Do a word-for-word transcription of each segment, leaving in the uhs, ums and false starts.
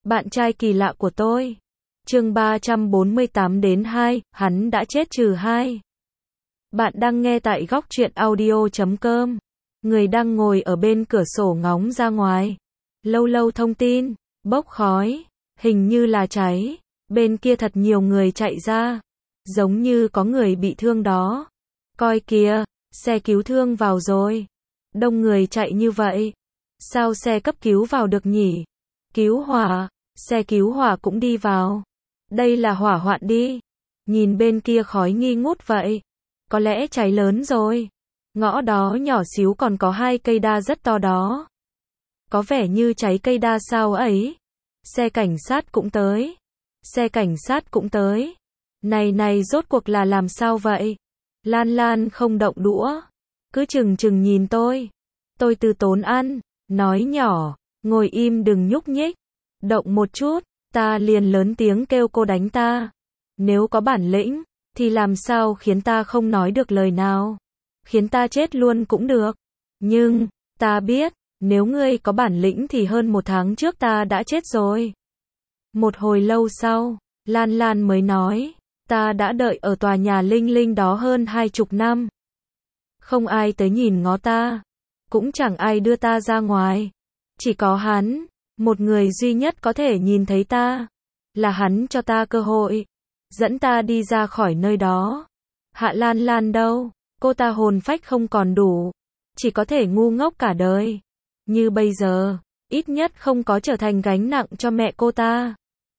Bạn trai kỳ lạ của tôi. Chương ba trăm bốn mươi tám đến hai, hắn đã chết trừ hai. Bạn đang nghe tại góc truyện audio chấm com. Người đang ngồi ở bên cửa sổ ngóng ra ngoài. Lâu lâu thông tin, bốc khói, hình như là cháy. Bên kia thật nhiều người chạy ra. Giống như có người bị thương đó. Coi kìa, xe cứu thương vào rồi. Đông người chạy như vậy. Sao xe cấp cứu vào được nhỉ? Cứu hỏa, xe cứu hỏa cũng đi vào. Đây là hỏa hoạn đi. Nhìn bên kia khói nghi ngút vậy. Có lẽ cháy lớn rồi. Ngõ đó nhỏ xíu còn có hai cây đa rất to đó. Có vẻ như cháy cây đa sao ấy. Xe cảnh sát cũng tới. Xe cảnh sát cũng tới. Này này rốt cuộc là làm sao vậy? Lan Lan không động đũa. Cứ chừng chừng nhìn tôi. Tôi từ tốn ăn. Nói nhỏ. Ngồi im đừng nhúc nhích. Động một chút. Ta liền lớn tiếng kêu cô đánh ta. Nếu có bản lĩnh. Thì làm sao khiến ta không nói được lời nào. Khiến ta chết luôn cũng được. Nhưng. Ta biết. Nếu ngươi có bản lĩnh thì hơn một tháng trước ta đã chết rồi. Một hồi lâu sau. Lan Lan mới nói. Ta đã đợi ở tòa nhà Linh Linh đó hơn hai chục năm. Không ai tới nhìn ngó ta. Cũng chẳng ai đưa ta ra ngoài. Chỉ có hắn. Một người duy nhất có thể nhìn thấy ta. Là hắn cho ta cơ hội. Dẫn ta đi ra khỏi nơi đó. Hạ Lan Lan đâu? Cô ta hồn phách không còn đủ. Chỉ có thể ngu ngốc cả đời. Như bây giờ. Ít nhất không có trở thành gánh nặng cho mẹ cô ta.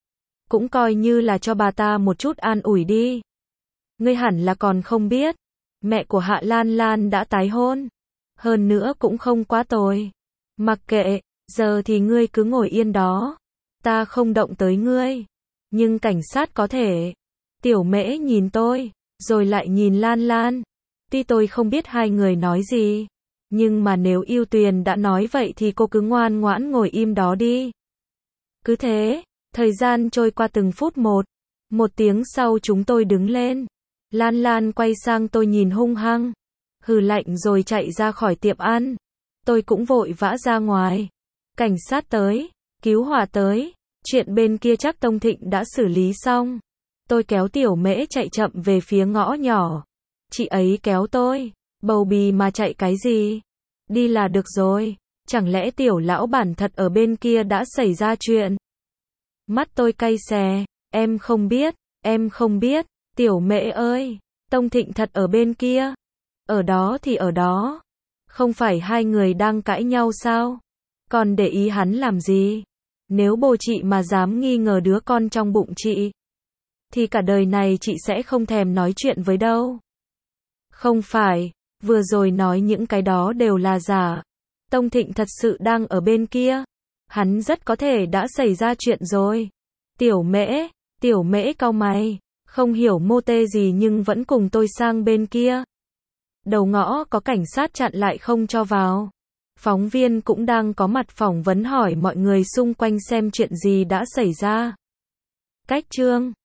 Cũng coi như là cho bà ta một chút an ủi đi. Ngươi hẳn là còn không biết. Mẹ của Hạ Lan Lan đã tái hôn. Hơn nữa cũng không quá tồi. Mặc kệ, giờ thì ngươi cứ ngồi yên đó. Ta không động tới ngươi. Nhưng cảnh sát có thể. Tiểu Mễ nhìn tôi, rồi lại nhìn Lan Lan. Tuy tôi không biết hai người nói gì. Nhưng mà nếu Yêu Tuyền đã nói vậy thì cô cứ ngoan ngoãn ngồi im đó đi. Cứ thế. Thời gian trôi qua từng phút một. Một tiếng sau chúng tôi đứng lên. Lan Lan quay sang tôi nhìn hung hăng. Hừ lạnh rồi chạy ra khỏi tiệm ăn. Tôi cũng vội vã ra ngoài. Cảnh sát tới. Cứu hỏa tới. Chuyện bên kia chắc Tông Thịnh đã xử lý xong. Tôi kéo Tiểu Mễ chạy chậm về phía ngõ nhỏ. Chị ấy kéo tôi. Bầu bì mà chạy cái gì? Đi là được rồi. Chẳng lẽ Tiểu lão bản thật ở bên kia đã xảy ra chuyện? Mắt tôi cay xè. Em không biết. Em không biết. Tiểu Mễ ơi. Tông Thịnh thật ở bên kia. Ở đó thì ở đó. Không phải hai người đang cãi nhau sao? Còn để ý hắn làm gì? Nếu bố chị mà dám nghi ngờ đứa con trong bụng chị. Thì cả đời này chị sẽ không thèm nói chuyện với đâu. Không phải. Vừa rồi nói những cái đó đều là giả. Tông Thịnh thật sự đang ở bên kia. Hắn rất có thể đã xảy ra chuyện rồi. Tiểu Mễ. Tiểu Mễ cau mày. Không hiểu mô tê gì nhưng vẫn cùng tôi sang bên kia. Đầu ngõ có cảnh sát chặn lại không cho vào. Phóng viên cũng đang có mặt phỏng vấn hỏi mọi người xung quanh xem chuyện gì đã xảy ra. Cách chương